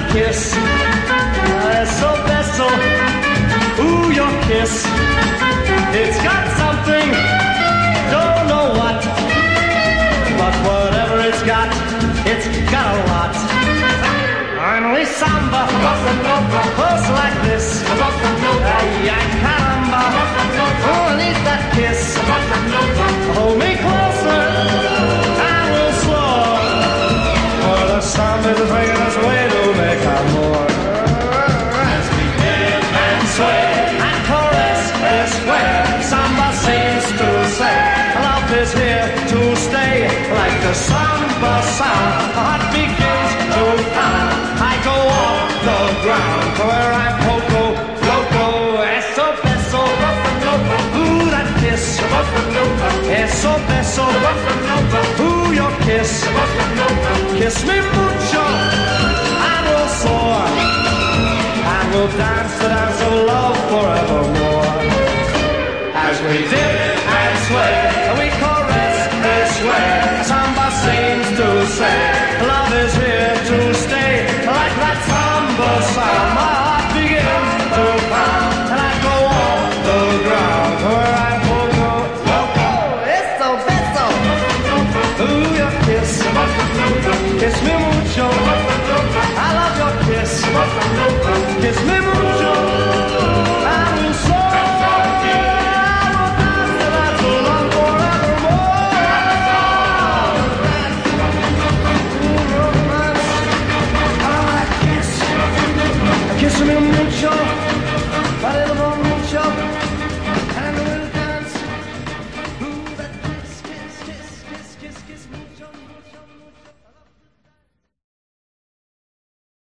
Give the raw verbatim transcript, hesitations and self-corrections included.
kiss, beso, beso, ooh, your kiss. It's got something, don't know what, but whatever it's got, it's got a lot. Finally samba, close like this, ay, ay, caramba, oh, I need that kiss. Hold me closer, and we'll soar, for the samba is bringing us way to make our more. As we dip and sway and caress this way, samba seems to say, love is here to stay. Like the samba sound, the heart begins to pound. I go off the ground to where I'm poco, loco, eso, beso, ooh, that kiss, eso, beso, ooh, your kiss, kiss me mucho, and we'll soar, and we'll dance the dance of love forevermore. As we dip and sway, we caress this way, samba seems to say, love is here to stay. Like that samba sound, my heart begins to pound, and I go off the ground where I go, loco, eso, beso, ooh, your kiss, kiss me mucho, I love your kiss, kiss me mucho, and we'll soar. Kiss me mucho, a little mucho, and we'll dance. Ooh, that kiss, kiss, kiss, kiss, kiss, kiss, mucho, mucho, mucho.